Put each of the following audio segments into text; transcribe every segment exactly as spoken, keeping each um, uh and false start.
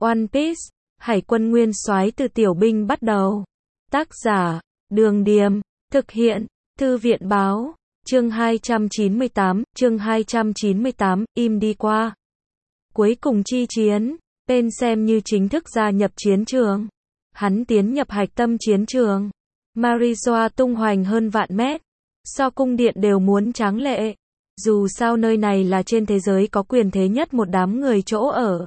One Piece, Hải quân nguyên soái từ tiểu binh bắt đầu. Tác giả, Đường Điềm, thực hiện, Thư viện Báo, chương hai trăm chín mươi tám, chương hai trăm chín mươi tám, im đi qua. Cuối cùng chi chiến, Pain xem như chính thức gia nhập chiến trường. Hắn tiến nhập hạch tâm chiến trường. Marijoa tung hoành hơn vạn mét. So cung điện đều muốn tráng lệ. Dù sao nơi này là trên thế giới có quyền thế nhất một đám người chỗ ở.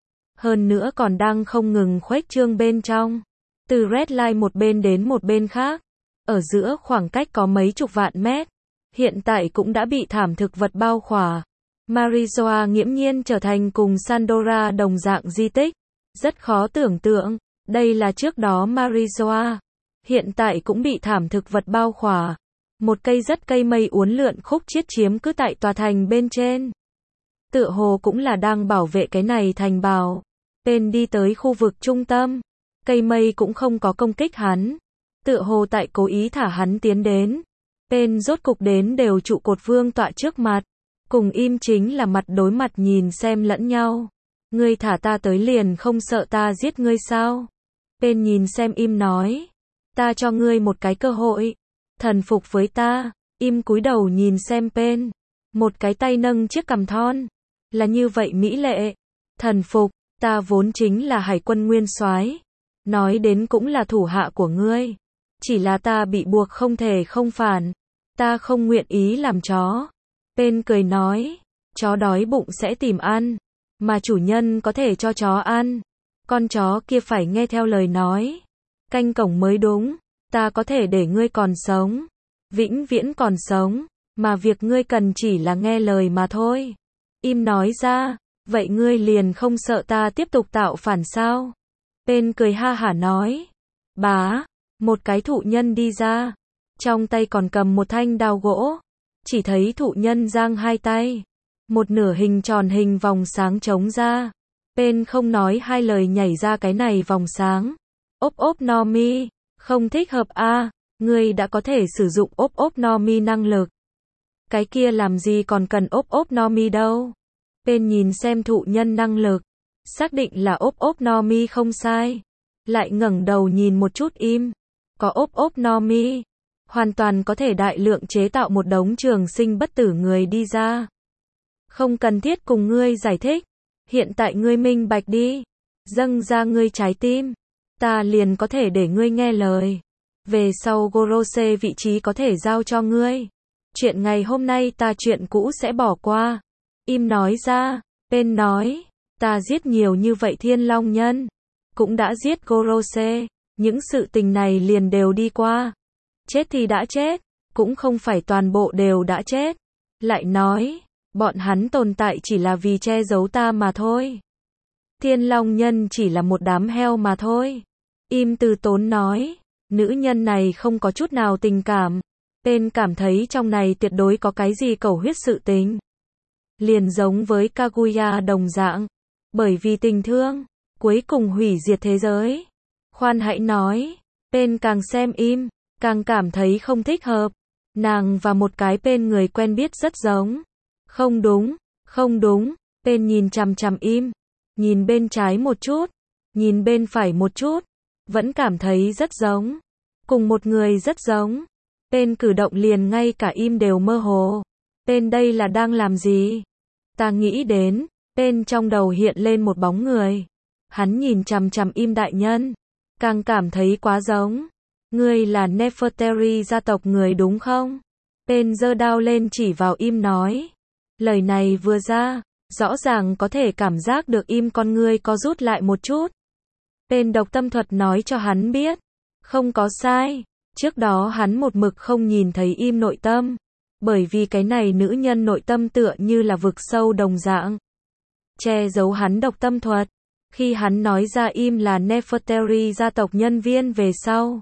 Hơn nữa còn đang không ngừng khuếch trương bên trong. Từ Red Line một bên đến một bên khác. Ở giữa khoảng cách có mấy chục vạn mét. Hiện tại cũng đã bị thảm thực vật bao khỏa. Marijoa nghiễm nhiên trở thành cùng Sandora đồng dạng di tích. Rất khó tưởng tượng. Đây là trước đó Marijoa. Hiện tại cũng bị thảm thực vật bao khỏa. Một cây rất cây mây uốn lượn khúc chiết chiếm cứ tại tòa thành bên trên. Tựa hồ cũng là đang bảo vệ cái này thành bảo. Pain đi tới khu vực trung tâm. Cây mây cũng không có công kích hắn. Tựa hồ tại cố ý thả hắn tiến đến. Pain rốt cục đến đều trụ cột vương tọa trước mặt. Cùng im chính là mặt đối mặt nhìn xem lẫn nhau. Ngươi thả ta tới liền không sợ ta giết ngươi sao? Pain nhìn xem im nói. Ta cho ngươi một cái cơ hội. Thần phục với ta. Im cúi đầu nhìn xem Pain. Một cái tay nâng chiếc cằm thon. Là như vậy mỹ lệ. Thần phục, ta vốn chính là hải quân nguyên soái. Nói đến cũng là thủ hạ của ngươi. Chỉ là ta bị buộc không thể không phản. Ta không nguyện ý làm chó. Pain cười nói. Chó đói bụng sẽ tìm ăn. Mà chủ nhân có thể cho chó ăn. Con chó kia phải nghe theo lời nói. Canh cổng mới đúng. Ta có thể để ngươi còn sống. Vĩnh viễn còn sống. Mà việc ngươi cần chỉ là nghe lời mà thôi. Im nói ra. Vậy ngươi liền không sợ ta tiếp tục tạo phản sao? Pain cười ha hả nói. Bá. Một cái thụ nhân đi ra. Trong tay còn cầm một thanh đao gỗ. Chỉ thấy thụ nhân giang hai tay. Một nửa hình tròn hình vòng sáng trống ra. Pain không nói hai lời nhảy ra cái này vòng sáng. Ốp ốp no mi. Không thích hợp a à, ngươi đã có thể sử dụng ốp ốp no mi năng lực. Cái kia làm gì còn cần ốp ốp no mi đâu. Pain nhìn xem thụ nhân năng lực. Xác định là ốp ốp no mi không sai. Lại ngẩng đầu nhìn một chút im. Có ốp ốp no mi. Hoàn toàn có thể đại lượng chế tạo một đống trường sinh bất tử người đi ra. Không cần thiết cùng ngươi giải thích. Hiện tại ngươi minh bạch đi. Dâng ra ngươi trái tim. Ta liền có thể để ngươi nghe lời. Về sau Gorose vị trí có thể giao cho ngươi. Chuyện ngày hôm nay ta chuyện cũ sẽ bỏ qua. Im nói ra. Pain nói. Ta giết nhiều như vậy thiên long nhân. Cũng đã giết Gorose. Những sự tình này liền đều đi qua. Chết thì đã chết. Cũng không phải toàn bộ đều đã chết. Lại nói. Bọn hắn tồn tại chỉ là vì che giấu ta mà thôi. Thiên long nhân chỉ là một đám heo mà thôi. Im từ tốn nói. Nữ nhân này không có chút nào tình cảm. Pain cảm thấy trong này tuyệt đối có cái gì cầu huyết sự tình. Liền giống với Kaguya đồng dạng. Bởi vì tình thương. Cuối cùng hủy diệt thế giới. Khoan hãy nói. Pain càng xem im. Càng cảm thấy không thích hợp. Nàng và một cái Pain người quen biết rất giống. Không đúng. Không đúng. Pain nhìn chằm chằm im. Nhìn bên trái một chút. Nhìn bên phải một chút. Vẫn cảm thấy rất giống. Cùng một người rất giống. Pain cử động liền ngay cả im đều mơ hồ. Pain đây là đang làm gì? Ta nghĩ đến. Pain trong đầu hiện lên một bóng người. Hắn nhìn chằm chằm im đại nhân. Càng cảm thấy quá giống. Ngươi là Nefertari gia tộc người đúng không? Pain giơ đao lên chỉ vào im nói. Lời này vừa ra. Rõ ràng có thể cảm giác được im con ngươi có rút lại một chút. Pain độc tâm thuật nói cho hắn biết. Không có sai. Trước đó hắn một mực không nhìn thấy im nội tâm. Bởi vì cái này nữ nhân nội tâm tựa như là vực sâu đồng dạng. Che giấu hắn độc tâm thuật. Khi hắn nói ra im là Nefertari gia tộc nhân viên về sau.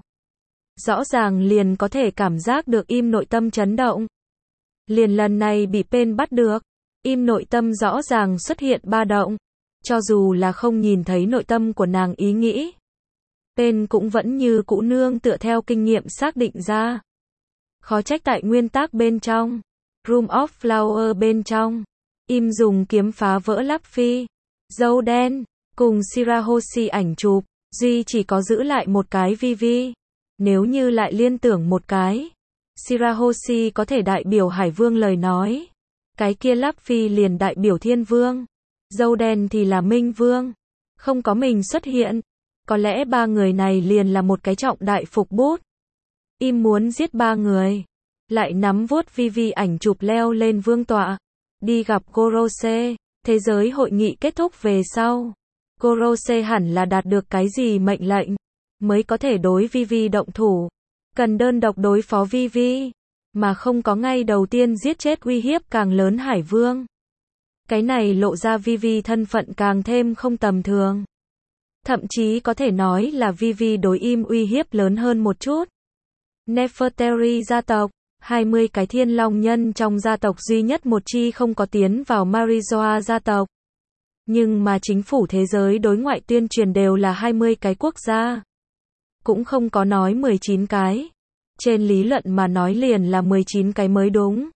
Rõ ràng liền có thể cảm giác được im nội tâm chấn động. Liền lần này bị Pain bắt được. Im nội tâm rõ ràng xuất hiện ba động. Cho dù là không nhìn thấy nội tâm của nàng ý nghĩ. Pain cũng vẫn như cũ nương tựa theo kinh nghiệm xác định ra. Khó trách tại nguyên tắc bên trong. Room of Flower bên trong. Im dùng kiếm phá vỡ Luffy. Dâu đen. cùng Shirahoshi ảnh chụp, duy chỉ có giữ lại một cái Vivi. Nếu như lại liên tưởng một cái, Shirahoshi có thể đại biểu Hải Vương lời nói. Cái kia Luffy liền đại biểu Thiên Vương. Dâu đen thì là Minh Vương. Không có mình xuất hiện. Có lẽ ba người này liền là một cái trọng đại phục bút. Im muốn giết ba người. Lại nắm vuốt Vivi ảnh chụp leo lên vương tọa. Đi gặp Gorose. Thế giới hội nghị kết thúc về sau. Gorose hẳn là đạt được cái gì mệnh lệnh. Mới có thể đối Vivi động thủ. Cần đơn độc đối phó Vivi. Mà không có ngay đầu tiên giết chết uy hiếp càng lớn Hải Vương. Cái này lộ ra Vivi thân phận càng thêm không tầm thường. Thậm chí có thể nói là Vivi đối Im uy hiếp lớn hơn một chút. Nefertari gia tộc, hai mươi cái thiên long nhân trong gia tộc duy nhất một chi không có tiến vào Marizoa gia tộc. Nhưng mà chính phủ thế giới đối ngoại tuyên truyền đều là hai mươi cái quốc gia. Cũng không có nói mười chín cái. Trên lý luận mà nói liền là mười chín cái mới đúng.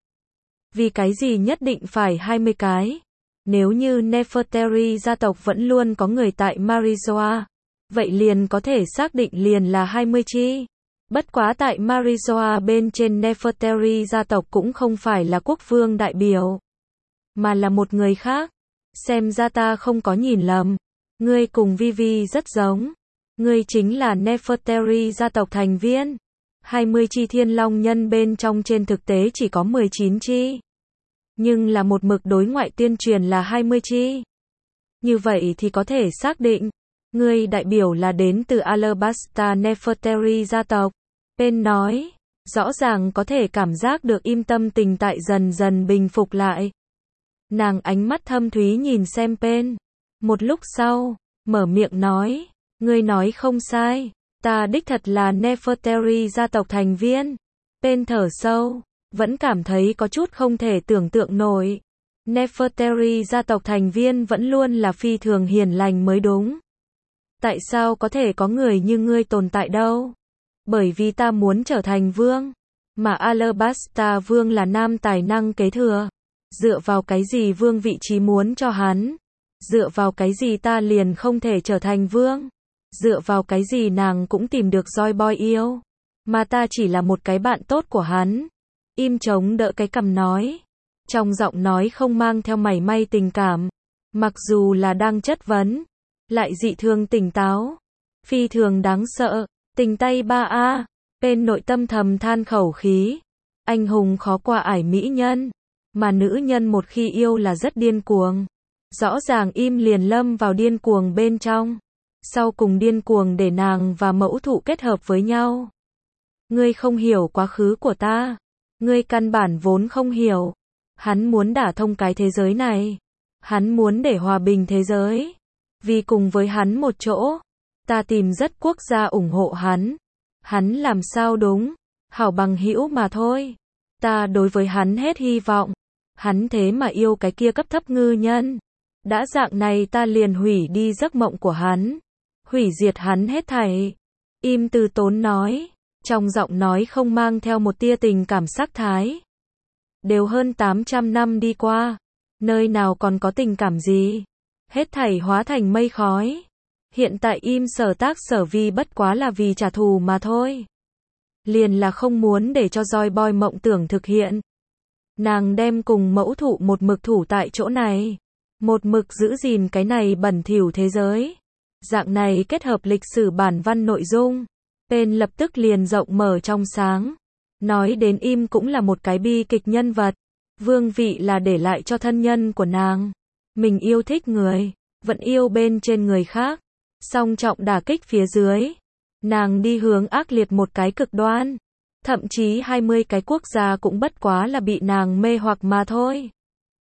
Vì cái gì nhất định phải hai mươi cái? Nếu như Nefertari gia tộc vẫn luôn có người tại Marizoa, vậy liền có thể xác định liền là hai mươi chi. Bất quá tại Marizoa bên trên Nefertari gia tộc cũng không phải là quốc vương đại biểu, mà là một người khác. Xem ra ta không có nhìn lầm. Ngươi cùng Vivi rất giống. Ngươi chính là Nefertari gia tộc thành viên. hai mươi chi thiên long nhân bên trong trên thực tế chỉ có mười chín chi. Nhưng là một mực đối ngoại tuyên truyền là hai mươi chi. Như vậy thì có thể xác định, ngươi đại biểu là đến từ Alabasta Nefertari gia tộc. Pen nói, rõ ràng có thể cảm giác được Im tâm tình tại dần dần bình phục lại. Nàng ánh mắt thâm thúy nhìn xem Pen. Một lúc sau, mở miệng nói, ngươi nói không sai, ta đích thật là Nefertari gia tộc thành viên. Pen thở sâu, vẫn cảm thấy có chút không thể tưởng tượng nổi. Nefertari gia tộc thành viên vẫn luôn là phi thường hiền lành mới đúng. Tại sao có thể có người như ngươi tồn tại đâu? Bởi vì ta muốn trở thành vương, mà Alabasta vương là nam tài năng kế thừa. Dựa vào cái gì vương vị trí muốn cho hắn? Dựa vào cái gì ta liền không thể trở thành vương? Dựa vào cái gì nàng cũng tìm được Joy Boy yêu? Mà ta chỉ là một cái bạn tốt của hắn. Im chống đỡ cái cằm nói. Trong giọng nói không mang theo mảy may tình cảm. Mặc dù là đang chất vấn, lại dị thường tỉnh táo. Phi thường đáng sợ. Tình tay ba a. Bên nội tâm thầm than khẩu khí. Anh hùng khó qua ải mỹ nhân. Mà nữ nhân một khi yêu là rất điên cuồng. Rõ ràng Im liền lâm vào điên cuồng bên trong. Sau cùng điên cuồng để nàng và mẫu thụ kết hợp với nhau. Ngươi không hiểu quá khứ của ta. Ngươi căn bản vốn không hiểu. Hắn muốn đả thông cái thế giới này. Hắn muốn để hòa bình thế giới. Vì cùng với hắn một chỗ, ta tìm rất quốc gia ủng hộ hắn. Hắn làm sao đúng? Hảo bằng hữu mà thôi. Ta đối với hắn hết hy vọng. Hắn thế mà yêu cái kia cấp thấp ngư nhân. Đã dạng này ta liền hủy đi giấc mộng của hắn. Hủy diệt hắn hết thảy. Im từ tốn nói. Trong giọng nói không mang theo một tia tình cảm sắc thái. Đều hơn tám trăm năm đi qua. Nơi nào còn có tình cảm gì? Hết thảy hóa thành mây khói. Hiện tại Im sở tác sở vi bất quá là vì trả thù mà thôi. Liền là không muốn để cho Joy Boy mộng tưởng thực hiện. Nàng đem cùng mẫu thụ một mực thủ tại chỗ này. Một mực giữ gìn cái này bẩn thỉu thế giới. Dạng này kết hợp lịch sử bản văn nội dung. Tên lập tức liền rộng mở trong sáng. Nói đến Im cũng là một cái bi kịch nhân vật. Vương vị là để lại cho thân nhân của nàng. Mình yêu thích người, vẫn yêu bên trên người khác. Song trọng đả kích phía dưới. Nàng đi hướng ác liệt một cái cực đoan. Thậm chí hai mươi cái quốc gia cũng bất quá là bị nàng mê hoặc mà thôi.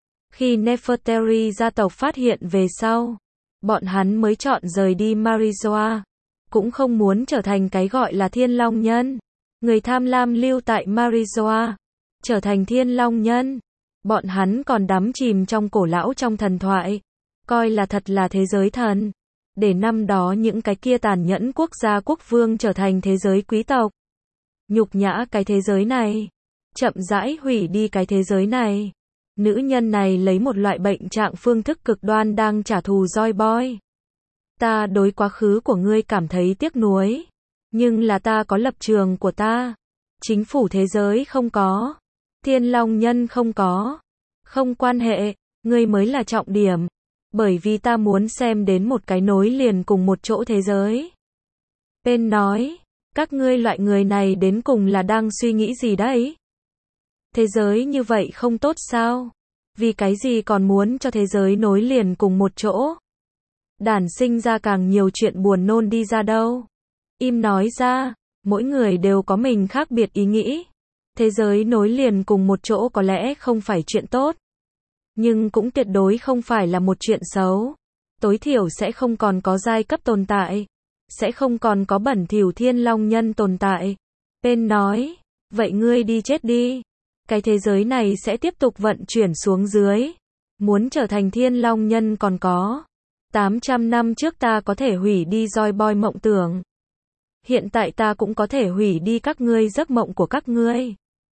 Khi Nefertari gia tộc phát hiện về sau, bọn hắn mới chọn rời đi Marizoa. Cũng không muốn trở thành cái gọi là thiên long nhân. Người tham lam lưu tại Marizoa. Trở thành thiên long nhân. Bọn hắn còn đắm chìm trong cổ lão trong thần thoại. Coi là thật là thế giới thần. Để năm đó những cái kia tàn nhẫn quốc gia quốc vương trở thành thế giới quý tộc. Nhục nhã cái thế giới này. Chậm rãi hủy đi cái thế giới này. Nữ nhân này lấy một loại bệnh trạng phương thức cực đoan đang trả thù Joy Boy. Ta đối quá khứ của ngươi cảm thấy tiếc nuối, nhưng là ta có lập trường của ta. Chính phủ thế giới không có, Thiên Long Nhân không có, không quan hệ, ngươi mới là trọng điểm, bởi vì ta muốn xem đến một cái nối liền cùng một chỗ thế giới. Pen nói, các ngươi loại người này đến cùng là đang suy nghĩ gì đấy? Thế giới như vậy không tốt sao? Vì cái gì còn muốn cho thế giới nối liền cùng một chỗ? Đản sinh ra càng nhiều chuyện buồn nôn đi ra đâu? Im nói ra, mỗi người đều có mình khác biệt ý nghĩ. Thế giới nối liền cùng một chỗ có lẽ không phải chuyện tốt, nhưng cũng tuyệt đối không phải là một chuyện xấu. Tối thiểu sẽ không còn có giai cấp tồn tại, sẽ không còn có bẩn thỉu Thiên Long Nhân tồn tại. Pen nói, vậy ngươi đi chết đi. Cái thế giới này sẽ tiếp tục vận chuyển xuống dưới. Muốn trở thành Thiên Long Nhân còn có tám trăm năm trước ta có thể hủy đi Joy Boy mộng tưởng. Hiện tại ta cũng có thể hủy đi các ngươi giấc mộng của các ngươi.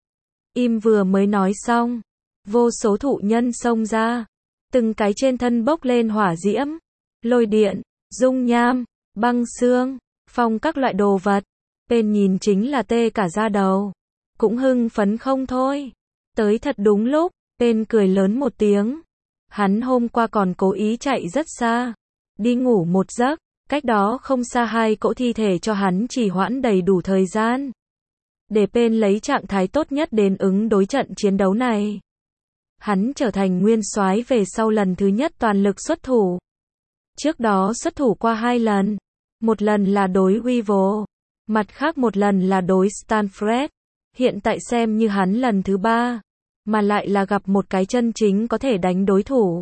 Im vừa mới nói xong, vô số thụ nhân xông ra, từng cái trên thân bốc lên hỏa diễm, lôi điện, dung nham, băng xương, phong các loại đồ vật. Pen nhìn chính là tê cả da đầu, cũng hưng phấn không thôi. Tới thật đúng lúc, Pen cười lớn một tiếng. Hắn hôm qua còn cố ý chạy rất xa, đi ngủ một giấc, cách đó không xa hai cỗ thi thể cho hắn trì hoãn đầy đủ thời gian, để Pen lấy trạng thái tốt nhất đến ứng đối trận chiến đấu này. Hắn trở thành nguyên soái về sau lần thứ nhất toàn lực xuất thủ. Trước đó xuất thủ qua hai lần, một lần là đối Weevil, mặt khác một lần là đối Stanfred. Hiện tại xem như hắn lần thứ ba, mà lại là gặp một cái chân chính có thể đánh đối thủ.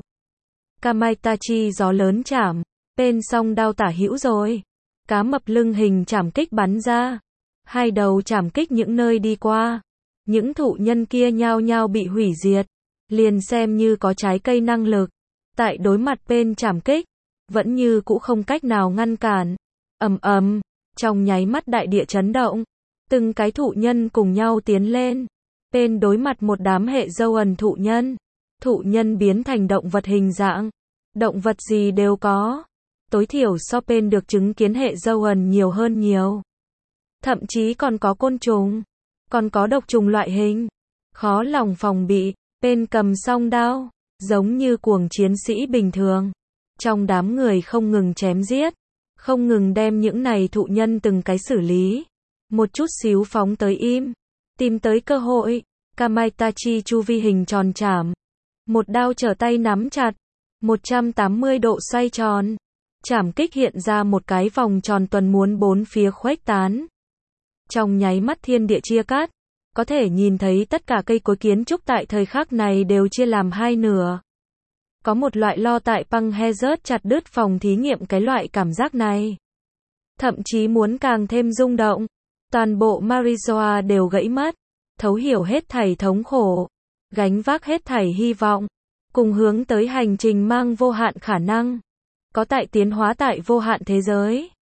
Kamaitachi gió lớn chảm, Pen song đao tả hữu rồi. Cá mập lưng hình chảm kích bắn ra, hai đầu chảm kích những nơi đi qua, những thụ nhân kia nhao nhao bị hủy diệt. Liền xem như có trái cây năng lực, tại đối mặt Pen chảm kích, vẫn như cũ không cách nào ngăn cản. Ầm ầm, trong nháy mắt đại địa chấn động, từng cái thụ nhân cùng nhau tiến lên. Pen đối mặt một đám hệ dâu ẩn thụ nhân, thụ nhân biến thành động vật hình dạng, động vật gì đều có. Tối thiểu so Pen được chứng kiến hệ dâu ẩn nhiều hơn nhiều. Thậm chí còn có côn trùng, còn có độc trùng loại hình, khó lòng phòng bị. Pen cầm song đao, giống như cuồng chiến sĩ bình thường, trong đám người không ngừng chém giết, không ngừng đem những này thụ nhân từng cái xử lý, một chút xíu phóng tới Im, tìm tới cơ hội. Kamaitachi chu vi hình tròn chảm, một đao trở tay nắm chặt, một trăm tám mươi độ xoay tròn, chảm kích hiện ra một cái vòng tròn tuần muốn bốn phía khuếch tán. Trong nháy mắt thiên địa chia cắt, có thể nhìn thấy tất cả cây cối kiến trúc tại thời khắc này đều chia làm hai nửa. Có một loại lo tại băng Hazard chặt đứt phòng thí nghiệm cái loại cảm giác này. Thậm chí muốn càng thêm rung động, toàn bộ Marizoa đều gãy mất, thấu hiểu hết thảy thống khổ, gánh vác hết thảy hy vọng, cùng hướng tới hành trình mang vô hạn khả năng, có tại tiến hóa tại vô hạn thế giới.